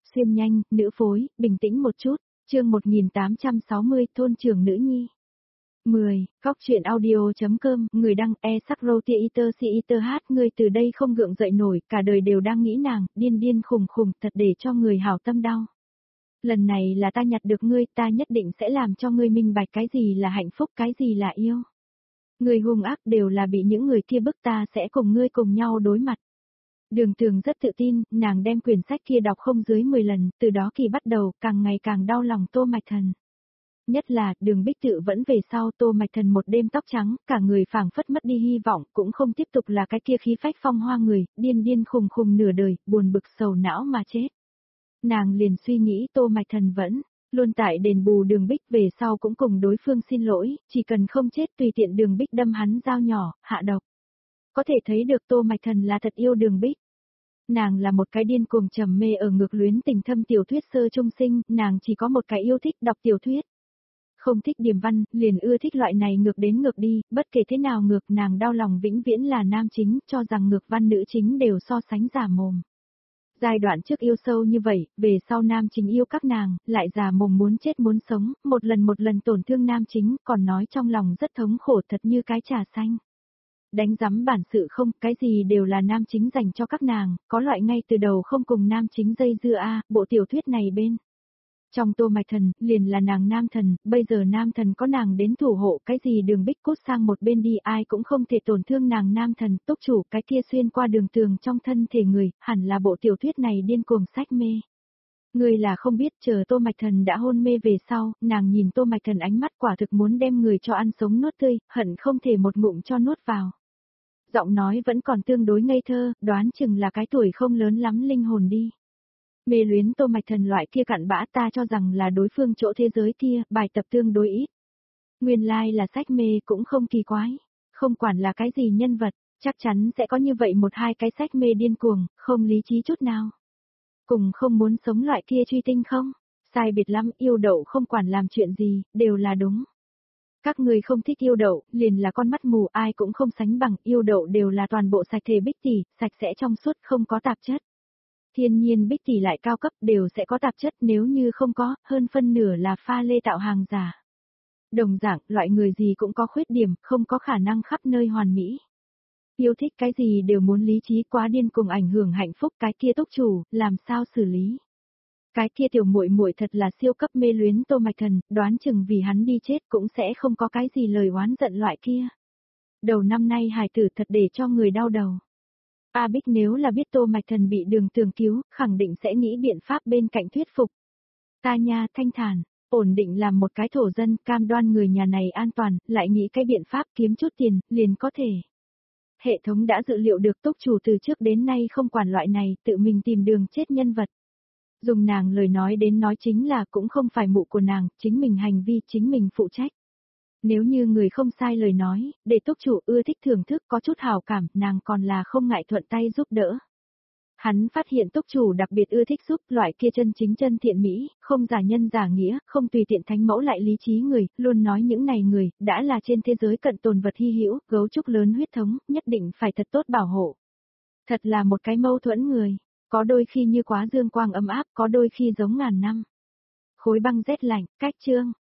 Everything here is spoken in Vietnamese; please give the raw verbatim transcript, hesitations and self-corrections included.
xuyên nhanh, nữ phối, bình tĩnh một chút, chương một nghìn tám trăm sáu mươi, thôn trưởng nữ nhi. mười. Góc truyện audio.com, người đăng e sắc rô tia iter si iter hát, ngươi từ đây không gượng dậy nổi, cả đời đều đang nghĩ nàng, điên điên khùng khùng, thật để cho người hảo tâm đau. Lần này là ta nhặt được ngươi, ta nhất định sẽ làm cho ngươi minh bạch cái gì là hạnh phúc, cái gì là yêu. Người hung ác đều là bị những người kia bức, ta sẽ cùng ngươi cùng nhau đối mặt. Đường Tường rất tự tin, nàng đem quyển sách kia đọc không dưới mười lần, từ đó kỳ bắt đầu, càng ngày càng đau lòng Tô Mạch Thần. Nhất là, Đường Bích Tự vẫn về sau Tô Mạch Thần một đêm tóc trắng, cả người phảng phất mất đi hy vọng, cũng không tiếp tục là cái kia khí phách phong hoa người, điên điên khùng khùng nửa đời, buồn bực sầu não mà chết. Nàng liền suy nghĩ Tô Mạch Thần vẫn luôn tại đền bù Đường Bích, về sau cũng cùng đối phương xin lỗi, chỉ cần không chết tùy tiện Đường Bích đâm hắn dao nhỏ, hạ độc. Có thể thấy được Tô Mạch Thần là thật yêu Đường Bích. Nàng là một cái điên cuồng trầm mê ở ngược luyến tình thâm tiểu thuyết sơ trung sinh, nàng chỉ có một cái yêu thích đọc tiểu thuyết. Không thích điềm văn, liền ưa thích loại này ngược đến ngược đi, bất kể thế nào ngược, nàng đau lòng vĩnh viễn là nam chính, cho rằng ngược văn nữ chính đều so sánh giả mồm. Giai đoạn trước yêu sâu như vậy, về sau nam chính yêu các nàng, lại giả mồm muốn chết muốn sống, một lần một lần tổn thương nam chính, còn nói trong lòng rất thống khổ thật như cái trà xanh. Đánh giấm bản sự không, cái gì đều là nam chính dành cho các nàng, có loại ngay từ đầu không cùng nam chính dây dưa a, bộ tiểu thuyết này bên. Trong Tô Mạch Thần, liền là nàng nam thần, bây giờ nam thần có nàng đến thủ hộ, cái gì Đường Bích cút sang một bên đi, ai cũng không thể tổn thương nàng nam thần, túc chủ, cái kia xuyên qua đường tường trong thân thể người, hẳn là bộ tiểu thuyết này điên cuồng sách mê. Người là không biết, chờ Tô Mạch Thần đã hôn mê về sau, nàng nhìn Tô Mạch Thần ánh mắt quả thực muốn đem người cho ăn sống nuốt tươi, hận không thể một ngụm cho nuốt vào. Giọng nói vẫn còn tương đối ngây thơ, đoán chừng là cái tuổi không lớn lắm linh hồn đi. Mê luyến Tô Mạch Thần loại kia cặn bã, ta cho rằng là đối phương chỗ thế giới kia, bài tập tương đối ít. Nguyên lai like là sách mê cũng không kỳ quái, không quản là cái gì nhân vật, chắc chắn sẽ có như vậy một hai cái sách mê điên cuồng, không lý trí chút nào. Cùng không muốn sống loại kia truy tinh không? Sai biệt lắm, yêu đậu không quản làm chuyện gì, đều là đúng. Các người không thích yêu đậu, liền là con mắt mù, ai cũng không sánh bằng, yêu đậu đều là toàn bộ sạch thể Bích Tỷ, sạch sẽ trong suốt không có tạp chất. Thiên nhiên Bích Tỷ lại cao cấp đều sẽ có tạp chất, nếu như không có, hơn phân nửa là pha lê tạo hàng giả. Đồng dạng, loại người gì cũng có khuyết điểm, không có khả năng khắp nơi hoàn mỹ. Yêu thích cái gì đều muốn lý trí, quá điên cùng ảnh hưởng hạnh phúc, cái kia túc chủ, làm sao xử lý. Cái kia tiểu muội muội thật là siêu cấp mê luyến Tô Mạch Thần, đoán chừng vì hắn đi chết cũng sẽ không có cái gì lời oán giận loại kia. Đầu năm nay hài tử thật để cho người đau đầu. A Bích nếu là biết Tô Mạch Thần bị Đường Tường cứu, khẳng định sẽ nghĩ biện pháp bên cạnh thuyết phục. Ta nha, thanh thản, ổn định làm một cái thổ dân, cam đoan người nhà này an toàn, lại nghĩ cái biện pháp kiếm chút tiền, liền có thể. Hệ thống đã dự liệu được túc chủ từ trước đến nay không quản loại này, tự mình tìm đường chết nhân vật. Dùng nàng lời nói đến nói chính là cũng không phải mụ của nàng, chính mình hành vi chính mình phụ trách. Nếu như người không sai lời nói, để túc chủ ưa thích thưởng thức có chút hảo cảm, nàng còn là không ngại thuận tay giúp đỡ. Hắn phát hiện túc chủ đặc biệt ưa thích giúp loại kia chân chính chân thiện mỹ, không giả nhân giả nghĩa, không tùy tiện thánh mẫu lại lý trí người, luôn nói những này người, đã là trên thế giới cận tồn vật hy hữu, gấu trúc lớn huyết thống, nhất định phải thật tốt bảo hộ. Thật là một cái mâu thuẫn người, có đôi khi như quá dương quang ấm áp, có đôi khi giống ngàn năm. Khối băng rét lạnh, cách chương.